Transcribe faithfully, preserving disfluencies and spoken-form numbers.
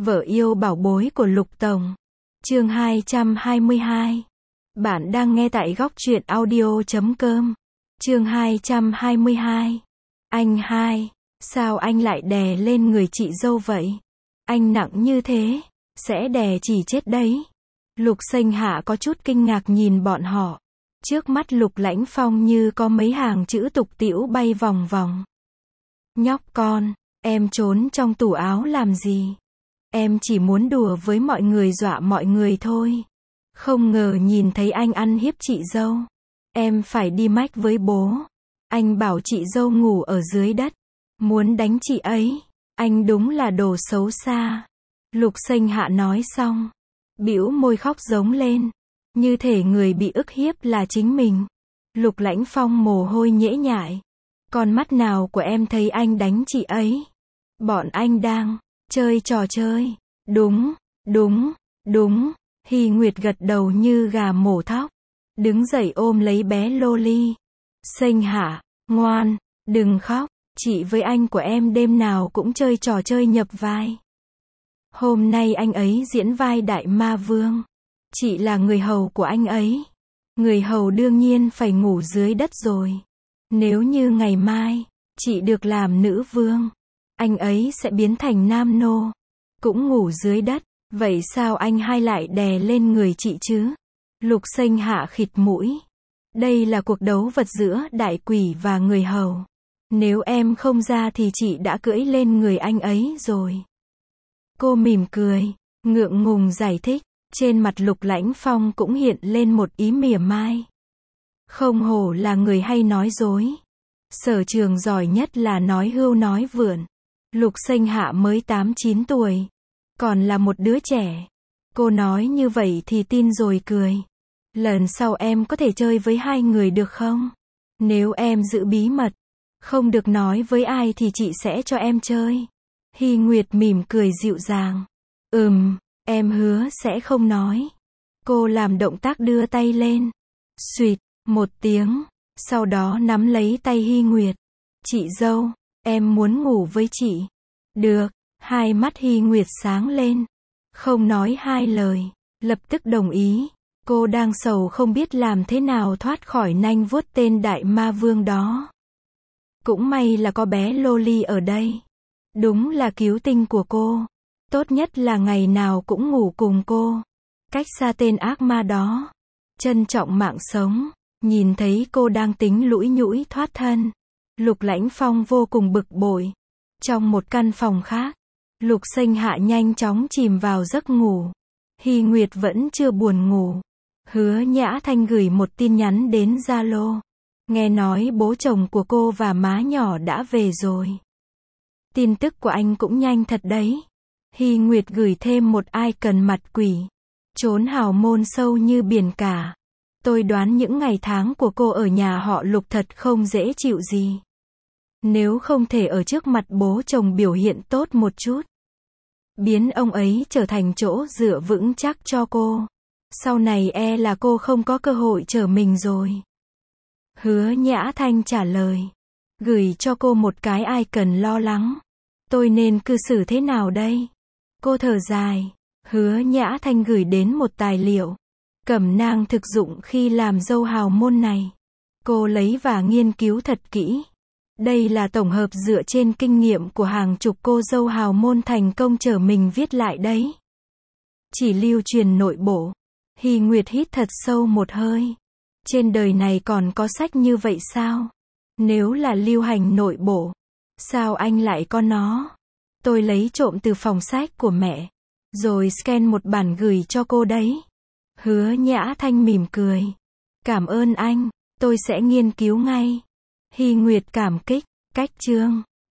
Vợ yêu bảo bối của Lục Tổng. Chương hai trăm hai mươi hai. Bạn đang nghe tại góc truyện audio chấm com. Chương hai trăm hai mươi hai. Anh hai, sao anh lại đè lên người chị dâu vậy? Anh nặng như thế, sẽ đè chỉ chết đấy. Lục Xanh Hạ có chút kinh ngạc nhìn bọn họ. Trước mắt Lục Lãnh Phong như có mấy hàng chữ tục tĩu bay vòng vòng. Nhóc con, em trốn trong tủ áo làm gì? Em chỉ muốn đùa với mọi người dọa mọi người thôi. Không ngờ nhìn thấy anh ăn hiếp chị dâu. Em phải đi mách với bố. Anh bảo chị dâu ngủ ở dưới đất. Muốn đánh chị ấy. Anh đúng là đồ xấu xa. Lục Xanh Hạ nói xong. Bĩu môi khóc giống lên. Như thể người bị ức hiếp là chính mình. Lục Lãnh Phong mồ hôi nhễ nhại. Con mắt nào của em thấy anh đánh chị ấy? Bọn anh đang chơi trò chơi. Đúng, đúng, đúng. Hy Nguyệt gật đầu như gà mổ thóc. Đứng dậy ôm lấy bé Loli. Xanh Hạ, ngoan, đừng khóc. Chị với anh của em đêm nào cũng chơi trò chơi nhập vai. Hôm nay anh ấy diễn vai Đại Ma Vương. Chị là người hầu của anh ấy. Người hầu đương nhiên phải ngủ dưới đất rồi. Nếu như ngày mai, chị được làm nữ vương, anh ấy sẽ biến thành nam nô. Cũng ngủ dưới đất. Vậy sao anh hai lại đè lên người chị chứ? Lục Xanh Hạ khịt mũi. Đây là cuộc đấu vật giữa đại quỷ và người hầu. Nếu em không ra thì chị đã cưỡi lên người anh ấy rồi. Cô mỉm cười, ngượng ngùng giải thích. Trên mặt Lục Lãnh Phong cũng hiện lên một ý mỉa mai. Không hổ là người hay nói dối. Sở trường giỏi nhất là nói hưu nói vượn. Lục Xanh Hạ mới tám chín tuổi. Còn là một đứa trẻ. Cô nói như vậy thì tin rồi cười. Lần sau em có thể chơi với hai người được không? Nếu em giữ bí mật, không được nói với ai thì chị sẽ cho em chơi. Hy Nguyệt mỉm cười dịu dàng. Ừm, em hứa sẽ không nói. Cô làm động tác đưa tay lên. Xuyệt, một tiếng. Sau đó nắm lấy tay Hy Nguyệt. Chị dâu, em muốn ngủ với chị. Được. Hai mắt Hy Nguyệt sáng lên. Không nói hai lời. Lập tức đồng ý. Cô đang sầu không biết làm thế nào thoát khỏi nanh vuốt tên Đại Ma Vương đó. Cũng may là có bé Loli ở đây. Đúng là cứu tinh của cô. Tốt nhất là ngày nào cũng ngủ cùng cô. Cách xa tên ác ma đó. Trân trọng mạng sống. Nhìn thấy cô đang tính lũi nhũi thoát thân. Lục Lãnh Phong vô cùng bực bội. Trong một căn phòng khác. Lục Xanh Hạ nhanh chóng chìm vào giấc ngủ. Hy Nguyệt vẫn chưa buồn ngủ. Hứa Nhã Thanh gửi một tin nhắn đến Zalo. Nghe nói bố chồng của cô và má nhỏ đã về rồi. Tin tức của anh cũng nhanh thật đấy. Hy Nguyệt gửi thêm một icon mặt quỷ. Trốn hào môn sâu như biển cả. Tôi đoán những ngày tháng của cô ở nhà họ Lục thật không dễ chịu gì. Nếu không thể ở trước mặt bố chồng biểu hiện tốt một chút. Biến ông ấy trở thành chỗ dựa vững chắc cho cô. Sau này e là cô không có cơ hội trở mình rồi. Hứa Nhã Thanh trả lời. Gửi cho cô một cái icon lo lắng. Tôi nên cư xử thế nào đây? Cô thở dài. Hứa Nhã Thanh gửi đến một tài liệu. Cẩm nang thực dụng khi làm dâu hào môn này. Cô lấy và nghiên cứu thật kỹ. Đây là tổng hợp dựa trên kinh nghiệm của hàng chục cô dâu hào môn thành công trở mình viết lại đấy. Chỉ lưu truyền nội bộ. Hy Nguyệt hít thật sâu một hơi. Trên đời này còn có sách như vậy sao? Nếu là lưu hành nội bộ, sao anh lại có nó? Tôi lấy trộm từ phòng sách của mẹ, rồi scan một bản gửi cho cô đấy. Hứa Nhã Thanh mỉm cười. Cảm ơn anh, tôi sẽ nghiên cứu ngay. Hy Nguyệt cảm kích. Cách chương